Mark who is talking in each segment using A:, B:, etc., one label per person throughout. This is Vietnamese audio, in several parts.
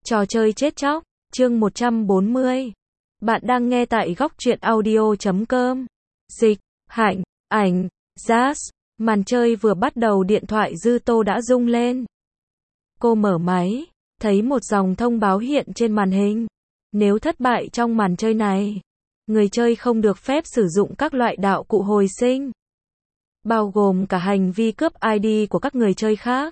A: Trò chơi chết chóc, chương 140. Bạn đang nghe tại góc truyện audio.com. Dịch, Hạnh, ảnh, Jazz. Màn chơi vừa bắt đầu điện thoại Dư Tô đã rung lên. Cô mở máy, thấy một dòng thông báo hiện trên màn hình. Nếu thất bại trong màn chơi này, người chơi không được phép sử dụng các loại đạo cụ hồi sinh, bao gồm cả hành vi cướp ID của các người chơi khác.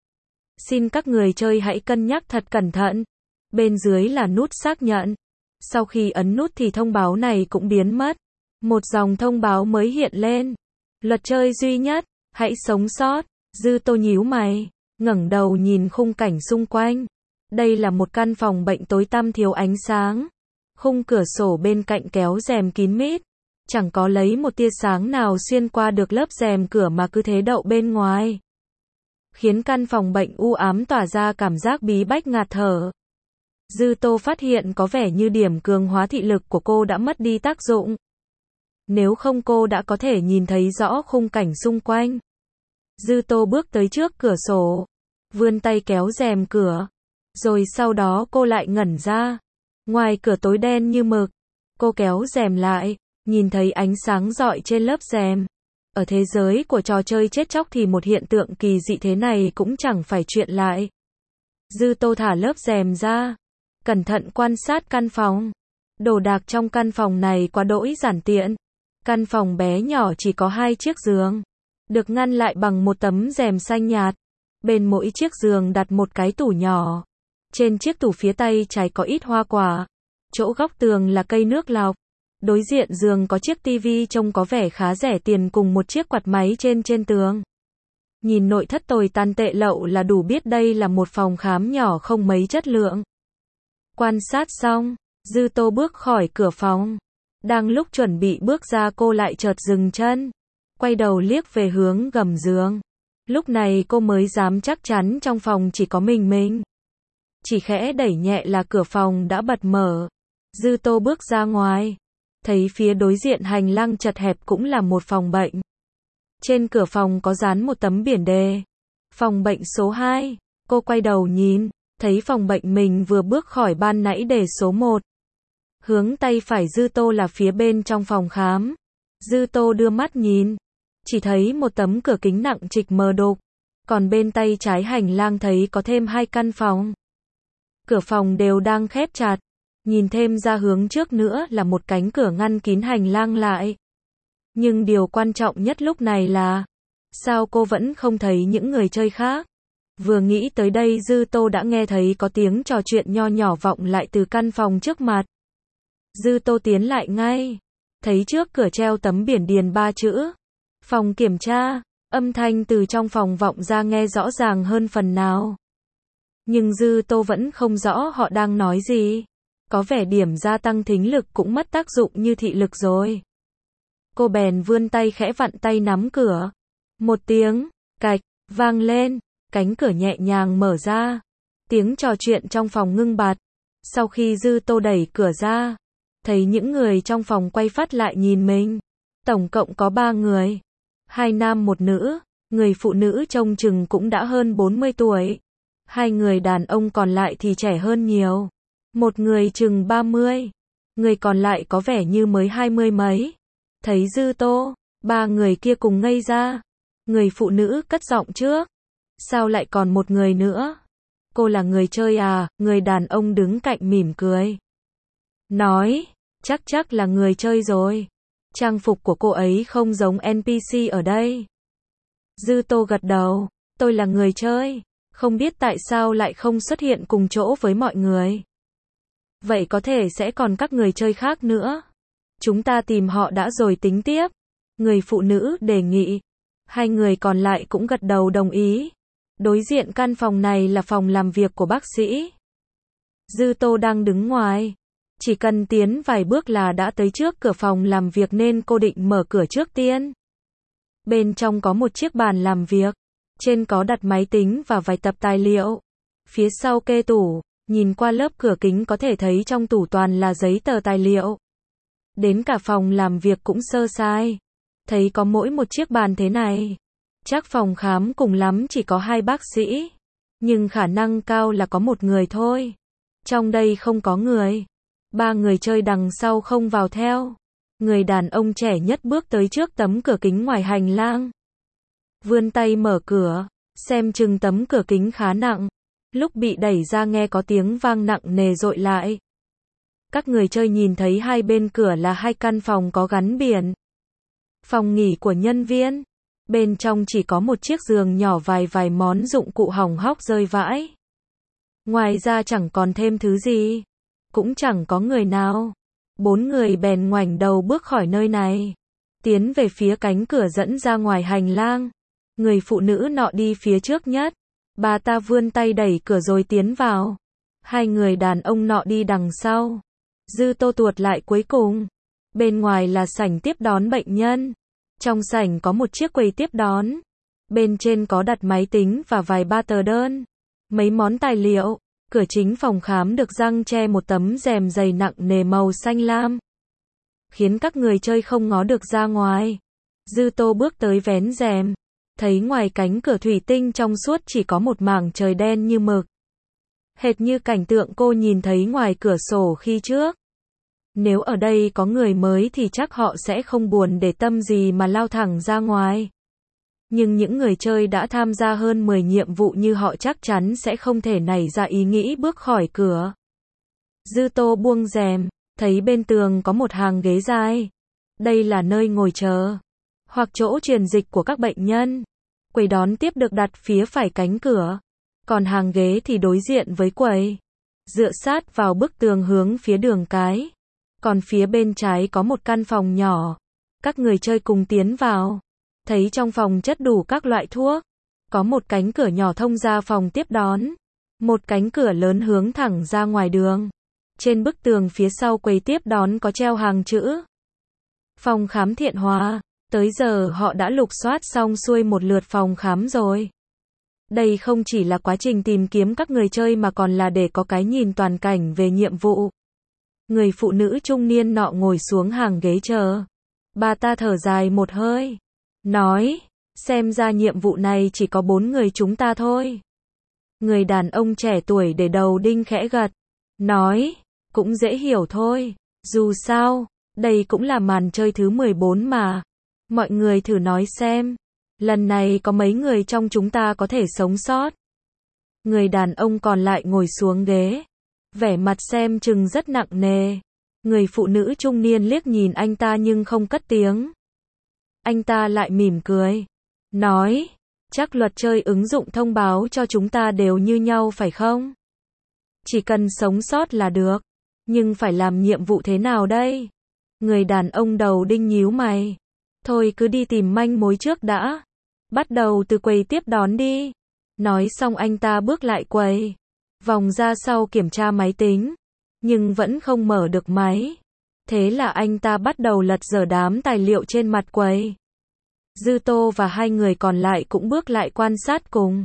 A: Xin các người chơi hãy cân nhắc thật cẩn thận. Bên dưới là nút xác nhận. Sau khi ấn nút thì thông báo này cũng biến mất. Một dòng thông báo mới hiện lên. Luật chơi duy nhất, hãy sống sót. Dư Tô nhíu mày, ngẩng đầu nhìn khung cảnh xung quanh. Đây là một căn phòng bệnh tối tăm thiếu ánh sáng. Khung cửa sổ bên cạnh kéo rèm kín mít. Chẳng có lấy một tia sáng nào xuyên qua được lớp rèm cửa mà cứ thế đậu bên ngoài, khiến căn phòng bệnh u ám tỏa ra cảm giác bí bách ngạt thở. Dư Tô phát hiện có vẻ như điểm cường hóa thị lực của cô đã mất đi tác dụng. Nếu không cô đã có thể nhìn thấy rõ khung cảnh xung quanh. Dư Tô bước tới trước cửa sổ, vươn tay kéo rèm cửa, rồi sau đó cô lại ngẩn ra. Ngoài cửa tối đen như mực, cô kéo rèm lại, nhìn thấy ánh sáng rọi trên lớp rèm. Ở thế giới của trò chơi chết chóc thì một hiện tượng kỳ dị thế này cũng chẳng phải chuyện lạ. Dư Tô thả lớp rèm ra, cẩn thận quan sát căn phòng. Đồ đạc trong căn phòng này quá đỗi giản tiện. Căn phòng bé nhỏ chỉ có 2 chiếc giường, được ngăn lại bằng một tấm rèm xanh nhạt. Bên mỗi chiếc giường đặt một cái tủ nhỏ. Trên chiếc tủ phía tay trái có ít hoa quả. Chỗ góc tường là cây nước lọc. Đối diện giường có chiếc tivi trông có vẻ khá rẻ tiền cùng một chiếc quạt máy trên tường. Nhìn nội thất tồi tàn tệ lậu là đủ biết đây là một phòng khám nhỏ không mấy chất lượng. Quan sát xong, Dư Tô bước khỏi cửa phòng. Đang lúc chuẩn bị bước ra cô lại chợt dừng chân, quay đầu liếc về hướng gầm giường. Lúc này cô mới dám chắc chắn trong phòng chỉ có mình. Chỉ khẽ đẩy nhẹ là cửa phòng đã bật mở. Dư Tô bước ra ngoài, thấy phía đối diện hành lang chật hẹp cũng là một phòng bệnh. Trên cửa phòng có dán một tấm biển đề. Phòng bệnh số 2. Cô quay đầu nhìn, thấy phòng bệnh mình vừa bước khỏi ban nãy đề số 1. Hướng tay phải Dư Tô là phía bên trong phòng khám. Dư Tô đưa mắt nhìn, chỉ thấy một tấm cửa kính nặng trịch mờ đục. Còn bên tay trái hành lang thấy có thêm 2 căn phòng. Cửa phòng đều đang khép chặt. Nhìn thêm ra hướng trước nữa là một cánh cửa ngăn kín hành lang lại. Nhưng điều quan trọng nhất lúc này là, sao cô vẫn không thấy những người chơi khác? Vừa nghĩ tới đây Dư Tô đã nghe thấy có tiếng trò chuyện nho nhỏ vọng lại từ căn phòng trước mặt. Dư Tô tiến lại ngay, thấy trước cửa treo tấm biển điền 3 chữ. Phòng kiểm tra, âm thanh từ trong phòng vọng ra nghe rõ ràng hơn phần nào. Nhưng Dư Tô vẫn không rõ họ đang nói gì. Có vẻ điểm gia tăng thính lực cũng mất tác dụng như thị lực rồi. Cô bèn vươn tay khẽ vặn tay nắm cửa. Một tiếng cạch vang lên, cánh cửa nhẹ nhàng mở ra. Tiếng trò chuyện trong phòng ngưng bặt. Sau khi Dư Tô đẩy cửa ra, thấy những người trong phòng quay phát lại nhìn mình. Tổng cộng có 3 người, 2 nam 1 nữ. Người phụ nữ trông chừng cũng đã hơn 40 tuổi. 2 người đàn ông còn lại thì trẻ hơn nhiều. Một người chừng 30, người còn lại có vẻ như mới 20 mấy. Thấy Dư Tô, 3 người kia cùng ngây ra. Người phụ nữ cất giọng trước. Sao lại còn một người nữa? Cô là người chơi à? Người đàn ông đứng cạnh mỉm cười, nói, chắc là người chơi rồi. Trang phục của cô ấy không giống NPC ở đây. Dư Tô gật đầu, tôi là người chơi. Không biết tại sao lại không xuất hiện cùng chỗ với mọi người. Vậy có thể sẽ còn các người chơi khác nữa. Chúng ta tìm họ đã rồi tính tiếp. Người phụ nữ đề nghị. 2 người còn lại cũng gật đầu đồng ý. Đối diện căn phòng này là phòng làm việc của bác sĩ. Dư Tô đang đứng ngoài. Chỉ cần tiến vài bước là đã tới trước cửa phòng làm việc nên cô định mở cửa trước tiên. Bên trong có một chiếc bàn làm việc. Trên có đặt máy tính và vài tập tài liệu. Phía sau kê tủ. Nhìn qua lớp cửa kính có thể thấy trong tủ toàn là giấy tờ tài liệu. Đến cả phòng làm việc cũng sơ sai. Thấy có mỗi một chiếc bàn thế này. Chắc phòng khám cùng lắm chỉ có 2 bác sĩ. Nhưng khả năng cao là có 1 người thôi. Trong đây không có người. Ba người chơi đằng sau không vào theo. Người đàn ông trẻ nhất bước tới trước tấm cửa kính ngoài hành lang. Vươn tay mở cửa, xem chừng tấm cửa kính khá nặng. Lúc bị đẩy ra nghe có tiếng vang nặng nề dội lại. Các người chơi nhìn thấy hai bên cửa là hai căn phòng có gắn biển. Phòng nghỉ của nhân viên. Bên trong chỉ có một chiếc giường nhỏ vài món dụng cụ hỏng hóc rơi vãi. Ngoài ra chẳng còn thêm thứ gì. Cũng chẳng có người nào. Bốn người bèn ngoảnh đầu bước khỏi nơi này. Tiến về phía cánh cửa dẫn ra ngoài hành lang. Người phụ nữ nọ đi phía trước nhất. Bà ta vươn tay đẩy cửa rồi tiến vào. Hai người đàn ông nọ đi đằng sau. Dư Tô tuột lại cuối cùng. Bên ngoài là sảnh tiếp đón bệnh nhân. Trong sảnh có một chiếc quầy tiếp đón. Bên trên có đặt máy tính và ba tờ đơn. Mấy món tài liệu. Cửa chính phòng khám được giăng che một tấm rèm dày nặng nề màu xanh lam. Khiến các người chơi không ngó được ra ngoài. Dư Tô bước tới vén rèm. Thấy ngoài cánh cửa thủy tinh trong suốt chỉ có một mảng trời đen như mực. Hệt như cảnh tượng cô nhìn thấy ngoài cửa sổ khi trước. Nếu ở đây có người mới thì chắc họ sẽ không buồn để tâm gì mà lao thẳng ra ngoài. Nhưng những người chơi đã tham gia hơn 10 nhiệm vụ như họ chắc chắn sẽ không thể nảy ra ý nghĩ bước khỏi cửa. Dư Tô buông rèm, thấy bên tường có một hàng ghế dài. Đây là nơi ngồi chờ, hoặc chỗ truyền dịch của các bệnh nhân. Quầy đón tiếp được đặt phía phải cánh cửa, còn hàng ghế thì đối diện với quầy. Dựa sát vào bức tường hướng phía đường cái. Còn phía bên trái có một căn phòng nhỏ. Các người chơi cùng tiến vào. Thấy trong phòng chất đủ các loại thuốc. Có một cánh cửa nhỏ thông ra phòng tiếp đón. Một cánh cửa lớn hướng thẳng ra ngoài đường. Trên bức tường phía sau quầy tiếp đón có treo hàng chữ. Phòng khám Thiện Hòa. Tới giờ họ đã lục soát xong xuôi một lượt phòng khám rồi. Đây không chỉ là quá trình tìm kiếm các người chơi mà còn là để có cái nhìn toàn cảnh về nhiệm vụ. Người phụ nữ trung niên nọ ngồi xuống hàng ghế chờ. Bà ta thở dài một hơi. Nói, xem ra nhiệm vụ này chỉ có 4 người chúng ta thôi. Người đàn ông trẻ tuổi để đầu đinh khẽ gật. Nói, cũng dễ hiểu thôi. Dù sao, đây cũng là màn chơi thứ 14 mà. Mọi người thử nói xem. Lần này có mấy người trong chúng ta có thể sống sót. Người đàn ông còn lại ngồi xuống ghế. Vẻ mặt xem chừng rất nặng nề. Người phụ nữ trung niên liếc nhìn anh ta nhưng không cất tiếng. Anh ta lại mỉm cười. Nói, chắc luật chơi ứng dụng thông báo cho chúng ta đều như nhau phải không? Chỉ cần sống sót là được. Nhưng phải làm nhiệm vụ thế nào đây? Người đàn ông đầu đinh nhíu mày. Thôi cứ đi tìm manh mối trước đã. Bắt đầu từ quầy tiếp đón đi. Nói xong anh ta bước lại quầy. Vòng ra sau kiểm tra máy tính. Nhưng vẫn không mở được máy. Thế là anh ta bắt đầu lật dở đám tài liệu trên mặt quầy. Dư Tô và hai người còn lại cũng bước lại quan sát cùng.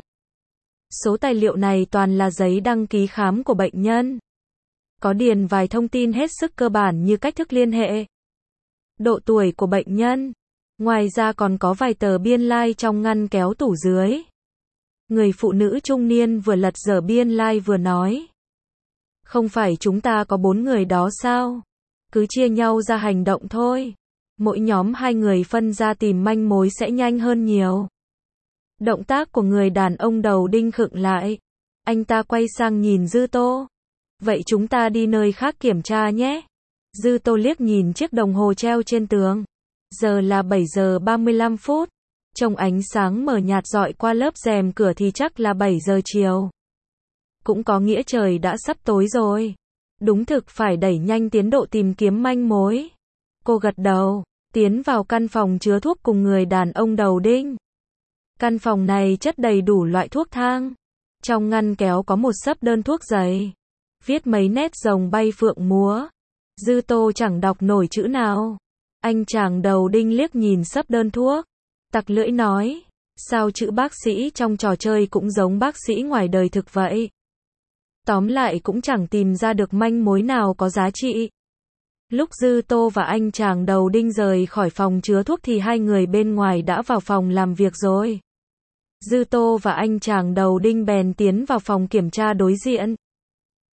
A: Số tài liệu này toàn là giấy đăng ký khám của bệnh nhân. Có điền vài thông tin hết sức cơ bản như cách thức liên hệ, độ tuổi của bệnh nhân. Ngoài ra còn có vài tờ biên lai trong ngăn kéo tủ dưới. Người phụ nữ trung niên vừa lật dở biên lai vừa nói. Không phải chúng ta có 4 người đó sao? Cứ chia nhau ra hành động thôi. Mỗi nhóm 2 người phân ra tìm manh mối sẽ nhanh hơn nhiều. Động tác của người đàn ông đầu đinh khựng lại. Anh ta quay sang nhìn Dư Tô. Vậy chúng ta đi nơi khác kiểm tra nhé. Dư Tô liếc nhìn chiếc đồng hồ treo trên tường. Giờ là 7 giờ 35 phút. Trong ánh sáng mờ nhạt rọi qua lớp rèm cửa thì chắc là 7 giờ chiều. Cũng có nghĩa trời đã sắp tối rồi. Đúng thực phải đẩy nhanh tiến độ tìm kiếm manh mối. Cô gật đầu, tiến vào căn phòng chứa thuốc cùng người đàn ông đầu đinh. Căn phòng này chất đầy đủ loại thuốc thang. Trong ngăn kéo có một xấp đơn thuốc dày. Viết mấy nét rồng bay phượng múa. Dư Tô chẳng đọc nổi chữ nào. Anh chàng đầu đinh liếc nhìn xấp đơn thuốc. Tặc lưỡi nói. Sao chữ bác sĩ trong trò chơi cũng giống bác sĩ ngoài đời thực vậy? Tóm lại cũng chẳng tìm ra được manh mối nào có giá trị. Lúc Dư Tô và anh chàng đầu đinh rời khỏi phòng chứa thuốc thì hai người bên ngoài đã vào phòng làm việc rồi. Dư Tô và anh chàng đầu đinh bèn tiến vào phòng kiểm tra đối diện.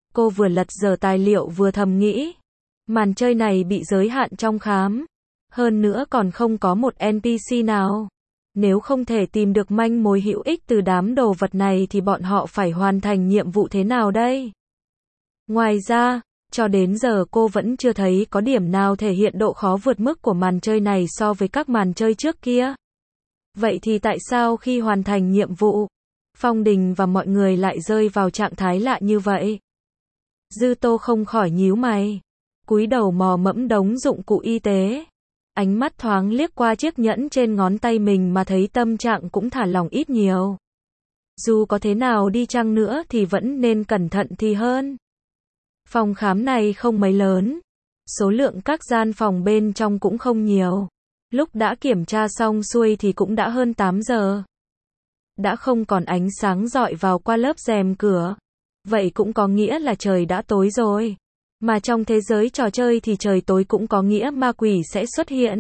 A: Cô vừa lật dở tài liệu vừa thầm nghĩ. Màn chơi này bị giới hạn trong khám. Hơn nữa còn không có một NPC nào. Nếu không thể tìm được manh mối hữu ích từ đám đồ vật này thì bọn họ phải hoàn thành nhiệm vụ thế nào đây? Ngoài ra, cho đến giờ cô vẫn chưa thấy có điểm nào thể hiện độ khó vượt mức của màn chơi này so với các màn chơi trước kia. Vậy thì tại sao khi hoàn thành nhiệm vụ, Phong Đình và mọi người lại rơi vào trạng thái lạ như vậy? Dư Tô không khỏi nhíu mày, cúi đầu mò mẫm đống dụng cụ y tế. Ánh mắt thoáng liếc qua chiếc nhẫn trên ngón tay mình mà thấy tâm trạng cũng thả lỏng ít nhiều. Dù có thế nào đi chăng nữa thì vẫn nên cẩn thận thì hơn. Phòng khám này không mấy lớn. Số lượng các gian phòng bên trong cũng không nhiều. Lúc đã kiểm tra xong xuôi thì cũng đã hơn 8 giờ. Đã không còn ánh sáng rọi vào qua lớp rèm cửa. Vậy cũng có nghĩa là trời đã tối rồi. Mà trong thế giới trò chơi thì trời tối cũng có nghĩa ma quỷ sẽ xuất hiện.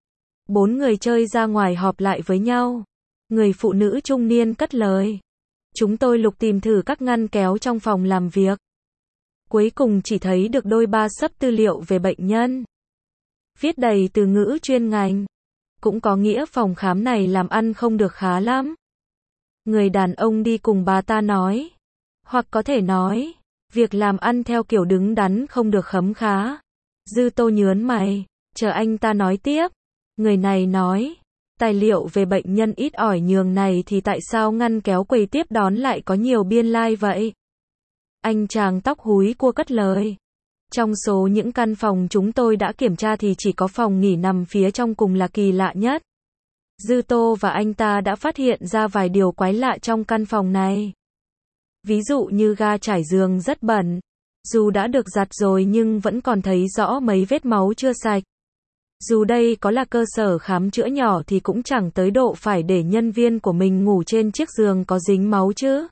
A: 4 người chơi ra ngoài họp lại với nhau. Người phụ nữ trung niên cất lời. Chúng tôi lục tìm thử các ngăn kéo trong phòng làm việc. Cuối cùng chỉ thấy được đôi ba xấp tư liệu về bệnh nhân. Viết đầy từ ngữ chuyên ngành. Cũng có nghĩa phòng khám này làm ăn không được khá lắm. Người đàn ông đi cùng bà ta nói. Hoặc có thể nói, việc làm ăn theo kiểu đứng đắn không được khấm khá. Dư Tô nhớn mày, chờ anh ta nói tiếp. Người này nói, tài liệu về bệnh nhân ít ỏi nhường này thì tại sao ngăn kéo quầy tiếp đón lại có nhiều biên lai vậy? Anh chàng tóc húi cua cất lời. Trong số những căn phòng chúng tôi đã kiểm tra thì chỉ có phòng nghỉ nằm phía trong cùng là kỳ lạ nhất. Dư Tô và anh ta đã phát hiện ra vài điều quái lạ trong căn phòng này. Ví dụ như ga trải giường rất bẩn. Dù đã được giặt rồi nhưng vẫn còn thấy rõ mấy vết máu chưa sạch. Dù đây có là cơ sở khám chữa nhỏ thì cũng chẳng tới độ phải để nhân viên của mình ngủ trên chiếc giường có dính máu chứ.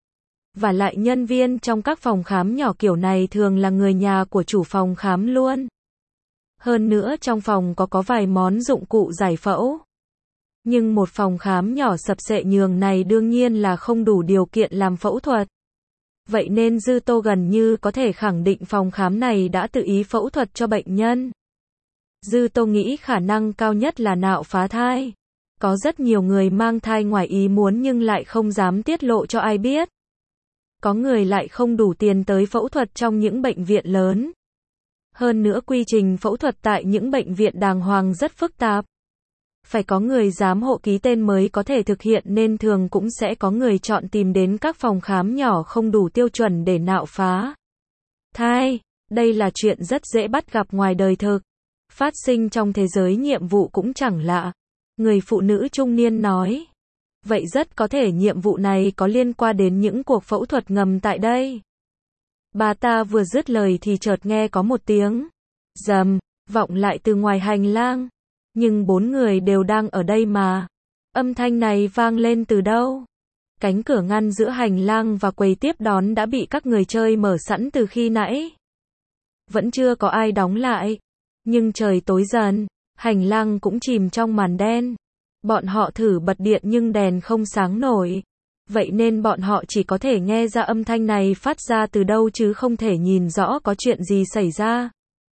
A: Và lại nhân viên trong các phòng khám nhỏ kiểu này thường là người nhà của chủ phòng khám luôn. Hơn nữa trong phòng có vài món dụng cụ giải phẫu. Nhưng một phòng khám nhỏ sập xệ nhường này đương nhiên là không đủ điều kiện làm phẫu thuật. Vậy nên Dư Tô gần như có thể khẳng định phòng khám này đã tự ý phẫu thuật cho bệnh nhân. Dư Tô nghĩ khả năng cao nhất là nạo phá thai. Có rất nhiều người mang thai ngoài ý muốn nhưng lại không dám tiết lộ cho ai biết. Có người lại không đủ tiền tới phẫu thuật trong những bệnh viện lớn. Hơn nữa quy trình phẫu thuật tại những bệnh viện đàng hoàng rất phức tạp. Phải có người giám hộ ký tên mới có thể thực hiện nên thường cũng sẽ có người chọn tìm đến các phòng khám nhỏ không đủ tiêu chuẩn để nạo phá thai. Đây là chuyện rất dễ bắt gặp ngoài đời thực. Phát sinh trong thế giới nhiệm vụ cũng chẳng lạ. Người phụ nữ trung niên nói. Vậy rất có thể nhiệm vụ này có liên quan đến những cuộc phẫu thuật ngầm tại đây. Bà ta vừa dứt lời thì chợt nghe có một tiếng rầm vọng lại từ ngoài hành lang. Nhưng 4 người đều đang ở đây mà. Âm thanh này vang lên từ đâu? Cánh cửa ngăn giữa hành lang và quầy tiếp đón đã bị các người chơi mở sẵn từ khi nãy. Vẫn chưa có ai đóng lại. Nhưng trời tối dần, hành lang cũng chìm trong màn đen. Bọn họ thử bật điện nhưng đèn không sáng nổi. Vậy nên bọn họ chỉ có thể nghe ra âm thanh này phát ra từ đâu chứ không thể nhìn rõ có chuyện gì xảy ra.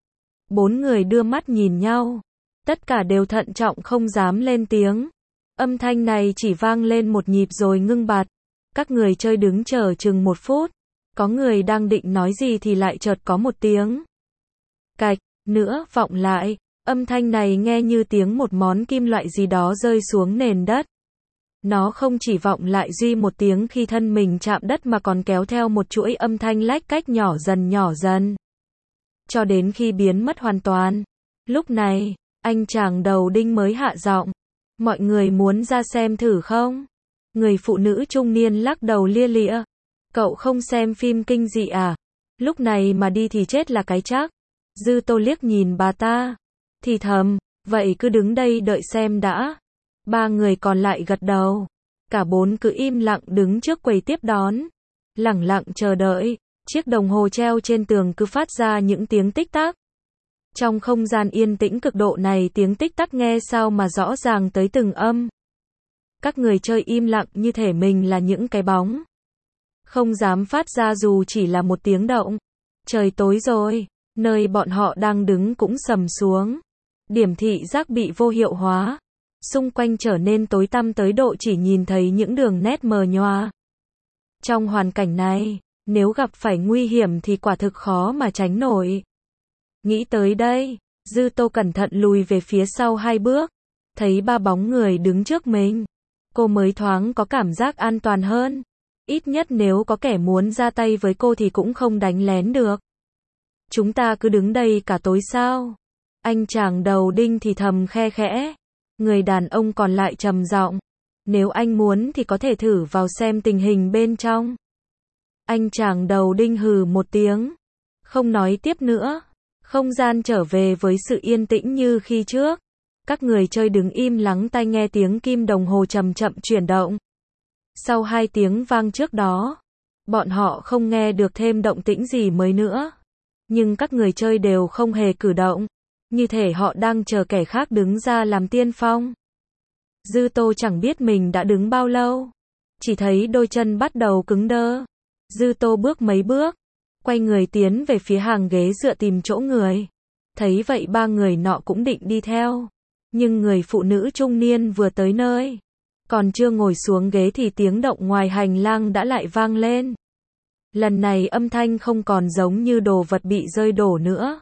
A: 4 người đưa mắt nhìn nhau. Tất cả đều thận trọng không dám lên tiếng. Âm thanh này chỉ vang lên một nhịp rồi ngưng bặt. Các người chơi đứng chờ chừng 1 phút. Có người đang định nói gì thì lại chợt có một tiếng cạch nữa vọng lại. Âm thanh này nghe như tiếng một món kim loại gì đó rơi xuống nền đất. Nó không chỉ vọng lại duy một tiếng khi thân mình chạm đất mà còn kéo theo một chuỗi âm thanh lách cách nhỏ dần. Cho đến khi biến mất hoàn toàn. Lúc này, anh chàng đầu đinh mới hạ giọng. Mọi người muốn ra xem thử không? Người phụ nữ trung niên lắc đầu lia lịa. Cậu không xem phim kinh dị à? Lúc này mà đi thì chết là cái chắc. Dư Tô liếc nhìn bà ta. Thì thầm, vậy cứ đứng đây đợi xem đã. 3 người còn lại gật đầu. Cả 4 cứ im lặng đứng trước quầy tiếp đón. Lẳng lặng chờ đợi. Chiếc đồng hồ treo trên tường cứ phát ra những tiếng tích tắc. Trong không gian yên tĩnh cực độ này tiếng tích tắc nghe sao mà rõ ràng tới từng âm. Các người chơi im lặng như thể mình là những cái bóng. không dám phát ra dù chỉ là một tiếng động. Trời tối rồi, nơi bọn họ đang đứng cũng sầm xuống. Điểm thị giác bị vô hiệu hóa. Xung quanh trở nên tối tăm tới độ chỉ nhìn thấy những đường nét mờ nhòa. Trong hoàn cảnh này, nếu gặp phải nguy hiểm thì quả thực khó mà tránh nổi. Nghĩ tới đây, Dư Tô cẩn thận lùi về phía sau 2 bước. Thấy 3 bóng người đứng trước mình. Cô mới thoáng có cảm giác an toàn hơn. Ít nhất nếu có kẻ muốn ra tay với cô thì cũng không đánh lén được. Chúng ta cứ đứng đây cả tối sao? Anh chàng đầu đinh thì thầm khe khẽ. Người đàn ông còn lại trầm giọng. Nếu anh muốn thì có thể thử vào xem tình hình bên trong. Anh chàng đầu đinh hừ một tiếng. Không nói tiếp nữa. Không gian trở về với sự yên tĩnh như khi trước. Các người chơi đứng im lắng tai nghe tiếng kim đồng hồ chậm chậm chuyển động. Sau 2 tiếng vang trước đó, bọn họ không nghe được thêm động tĩnh gì mới nữa. Nhưng các người chơi đều không hề cử động. Như thể họ đang chờ kẻ khác đứng ra làm tiên phong. Dư Tô chẳng biết mình đã đứng bao lâu. Chỉ thấy đôi chân bắt đầu cứng đơ. Dư Tô bước mấy bước. Quay người tiến về phía hàng ghế dựa tìm chỗ người. Thấy vậy 3 người nọ cũng định đi theo. Nhưng người phụ nữ trung niên vừa tới nơi. Còn chưa ngồi xuống ghế thì tiếng động ngoài hành lang đã lại vang lên. Lần này âm thanh không còn giống như đồ vật bị rơi đổ nữa.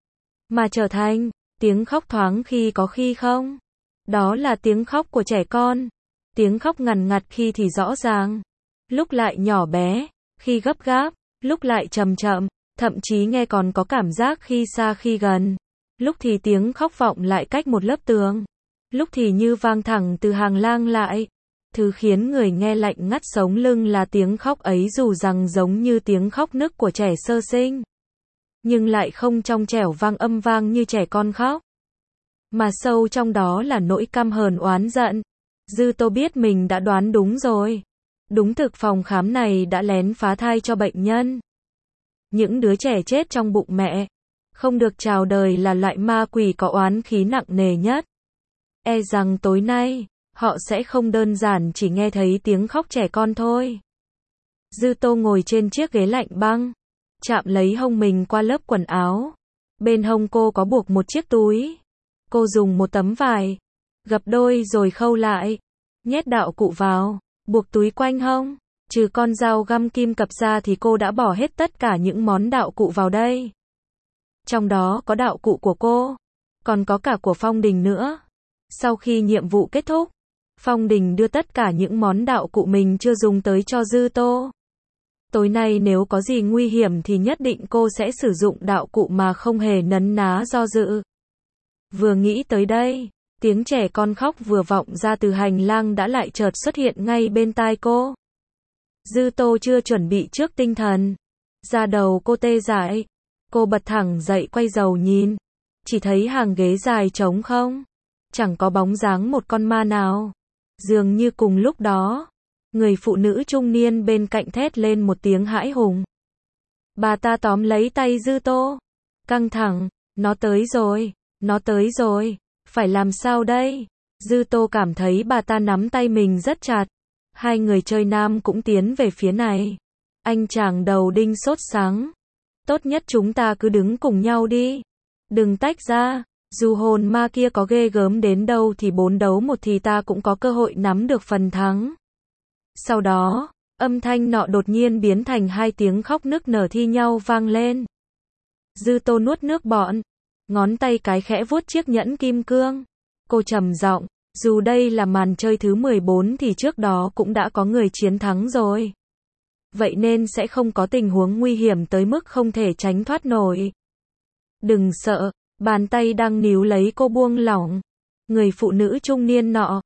A: Mà trở thành tiếng khóc thoáng khi có khi không. Đó là tiếng khóc của trẻ con. Tiếng khóc ngằn ngặt khi thì rõ ràng. Lúc lại nhỏ bé, khi gấp gáp, lúc lại chậm chậm. Thậm chí nghe còn có cảm giác khi xa khi gần. Lúc thì tiếng khóc vọng lại cách một lớp tường. Lúc thì như vang thẳng từ hàng lang lại. Thứ khiến người nghe lạnh ngắt sống lưng là tiếng khóc ấy dù rằng giống như tiếng khóc nức của trẻ sơ sinh. Nhưng lại không trong trẻo vang âm vang như trẻ con khóc. Mà sâu trong đó là nỗi căm hờn oán giận. Dư Tô biết mình đã đoán đúng rồi. Đúng thực phòng khám này đã lén phá thai cho bệnh nhân. Những đứa trẻ chết trong bụng mẹ. Không được chào đời là loại ma quỷ có oán khí nặng nề nhất. E rằng tối nay, họ sẽ không đơn giản chỉ nghe thấy tiếng khóc trẻ con thôi. Dư Tô ngồi trên chiếc ghế lạnh băng. Chạm lấy hông mình qua lớp quần áo. Bên hông cô có buộc một chiếc túi. Cô dùng một tấm vải. Gập đôi rồi khâu lại. Nhét đạo cụ vào. Buộc túi quanh hông. Trừ con dao găm kim cập ra thì cô đã bỏ hết tất cả những món đạo cụ vào đây. Trong đó có đạo cụ của cô. Còn có cả của Phong Đình nữa. Sau khi nhiệm vụ kết thúc, Phong Đình đưa tất cả những món đạo cụ mình chưa dùng tới cho Dư Tô. Tối nay nếu có gì nguy hiểm thì nhất định cô sẽ sử dụng đạo cụ mà không hề nấn ná do dự. Vừa nghĩ tới đây, tiếng trẻ con khóc vừa vọng ra từ hành lang đã lại chợt xuất hiện ngay bên tai cô. Dư Tô chưa chuẩn bị trước tinh thần. Da đầu cô tê dại. Cô bật thẳng dậy quay đầu nhìn. Chỉ thấy hàng ghế dài trống không. Chẳng có bóng dáng một con ma nào. Dường như cùng lúc đó, người phụ nữ trung niên bên cạnh thét lên một tiếng hãi hùng. Bà ta tóm lấy tay Dư Tô. Căng thẳng, nó tới rồi, nó tới rồi, phải làm sao đây? Dư Tô cảm thấy bà ta nắm tay mình rất chặt. 2 người chơi nam cũng tiến về phía này. Anh chàng đầu đinh sốt sắng. Tốt nhất chúng ta cứ đứng cùng nhau đi. Đừng tách ra. Dù hồn ma kia có ghê gớm đến đâu thì 4 đấu 1 thì ta cũng có cơ hội nắm được phần thắng. Sau đó, âm thanh nọ đột nhiên biến thành 2 tiếng khóc nức nở thi nhau vang lên. Dư Tô nuốt nước bọt. Ngón tay cái khẽ vuốt chiếc nhẫn kim cương. Cô trầm giọng, dù đây là màn chơi thứ 14 thì trước đó cũng đã có người chiến thắng rồi. Vậy nên sẽ không có tình huống nguy hiểm tới mức không thể tránh thoát nổi. Đừng sợ, bàn tay đang níu lấy cô buông lỏng. Người phụ nữ trung niên nọ.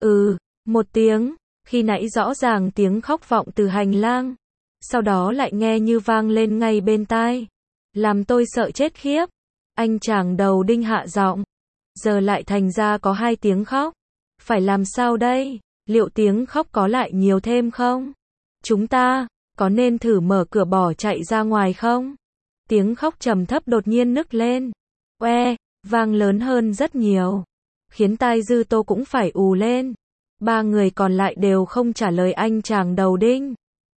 A: Một tiếng, khi nãy rõ ràng tiếng khóc vọng từ hành lang. Sau đó lại nghe như vang lên ngay bên tai. Làm tôi sợ chết khiếp. Anh chàng đầu đinh hạ giọng. Giờ lại thành ra có 2 tiếng khóc. Phải làm sao đây? Liệu tiếng khóc có lại nhiều thêm không? Chúng ta có nên thử mở cửa bỏ chạy ra ngoài không? Tiếng khóc trầm thấp đột nhiên nức lên. Oe, vang lớn hơn rất nhiều. Khiến tai Dư Tô cũng phải ù lên. 3 người còn lại đều không trả lời anh chàng đầu đinh.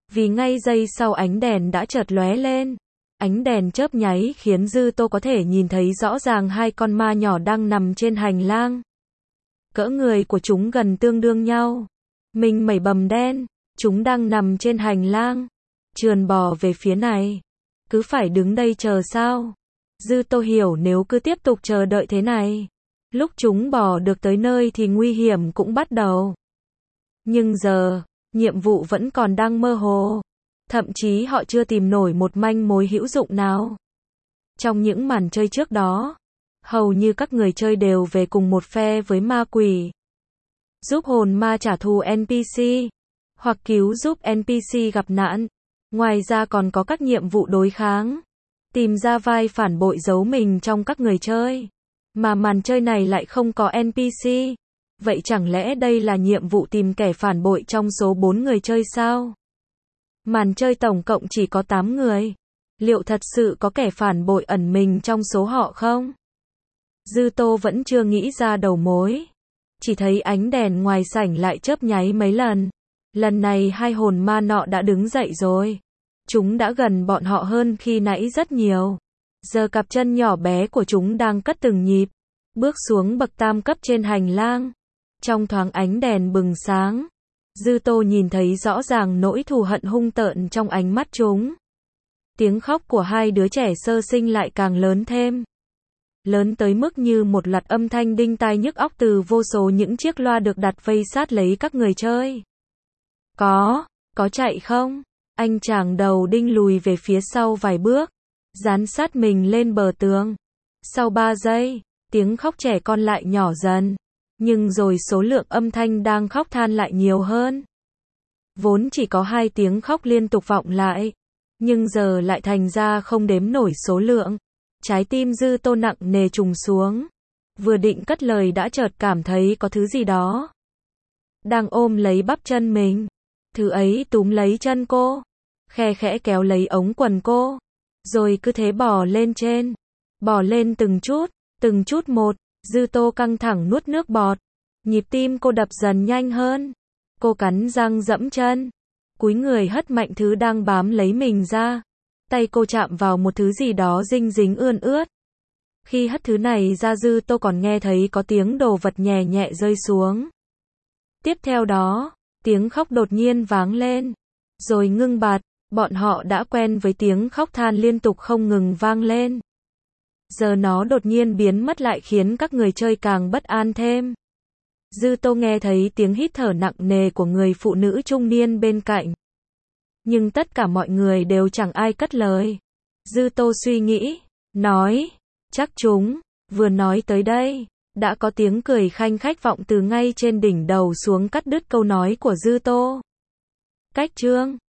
A: Vì ngay giây sau ánh đèn đã chợt lóe lên. Ánh đèn chớp nháy khiến Dư Tô có thể nhìn thấy rõ ràng hai con ma nhỏ đang nằm trên hành lang. Cỡ người của chúng gần tương đương nhau. Mình mẩy bầm đen, chúng đang nằm trên hành lang, trườn bò về phía này. Cứ phải đứng đây chờ sao? Dư Tô hiểu nếu cứ tiếp tục chờ đợi thế này, lúc chúng bò được tới nơi thì nguy hiểm cũng bắt đầu. Nhưng giờ, nhiệm vụ vẫn còn đang mơ hồ. Thậm chí họ chưa tìm nổi một manh mối hữu dụng nào. Trong những màn chơi trước đó, hầu như các người chơi đều về cùng một phe với ma quỷ. Giúp hồn ma trả thù NPC, hoặc cứu giúp NPC gặp nạn. Ngoài ra còn có các nhiệm vụ đối kháng, tìm ra vai phản bội giấu mình trong các người chơi. Mà màn chơi này lại không có NPC. Vậy chẳng lẽ đây là nhiệm vụ tìm kẻ phản bội trong số 4 người chơi sao? Màn chơi tổng cộng chỉ có 8 người. Liệu thật sự có kẻ phản bội ẩn mình trong số họ không? Dư Tô vẫn chưa nghĩ ra đầu mối. Chỉ thấy ánh đèn ngoài sảnh lại chớp nháy mấy lần. Lần này hai hồn ma nọ đã đứng dậy rồi. Chúng đã gần bọn họ hơn khi nãy rất nhiều. Giờ cặp chân nhỏ bé của chúng đang cất từng nhịp, bước xuống bậc tam cấp trên hành lang. Trong thoáng ánh đèn bừng sáng, Dư Tô nhìn thấy rõ ràng nỗi thù hận hung tợn trong ánh mắt chúng. Tiếng khóc của hai đứa trẻ sơ sinh lại càng lớn thêm. Lớn tới mức như một loạt âm thanh đinh tai nhức óc từ vô số những chiếc loa được đặt vây sát lấy các người chơi. Có chạy không? Anh chàng đầu đinh lùi về phía sau vài bước, dán sát mình lên bờ tường. Sau 3 giây, tiếng khóc trẻ con lại nhỏ dần. Nhưng rồi số lượng âm thanh đang khóc than lại nhiều hơn. Vốn chỉ có 2 tiếng khóc liên tục vọng lại, nhưng giờ lại thành ra không đếm nổi số lượng. Trái tim Dư Tô nặng nề trùng xuống. Vừa định cất lời đã chợt cảm thấy có thứ gì đó đang ôm lấy bắp chân mình. Thứ ấy túm lấy chân cô, khe khẽ kéo lấy ống quần cô, rồi cứ thế bò lên trên. Bò lên từng chút một. Dư Tô căng thẳng nuốt nước bọt. Nhịp tim cô đập dần nhanh hơn. Cô cắn răng dẫm chân, cúi người hất mạnh thứ đang bám lấy mình ra. Tay cô chạm vào một thứ gì đó dinh dính ươn ướt. Khi hất thứ này ra, Dư Tô còn nghe thấy có tiếng đồ vật nhẹ nhẹ rơi xuống. Tiếp theo đó, tiếng khóc đột nhiên vang lên, rồi ngưng bặt. Bọn họ đã quen với tiếng khóc than liên tục không ngừng vang lên. Giờ nó đột nhiên biến mất lại khiến các người chơi càng bất an thêm. Dư Tô nghe thấy tiếng hít thở nặng nề của người phụ nữ trung niên bên cạnh. Nhưng tất cả mọi người đều chẳng ai cất lời. Dư Tô suy nghĩ, nói, chắc chúng vừa nói tới đây. Đã có tiếng cười khanh khách vọng từ ngay trên đỉnh đầu xuống cắt đứt câu nói của Dư Tô. Cách chương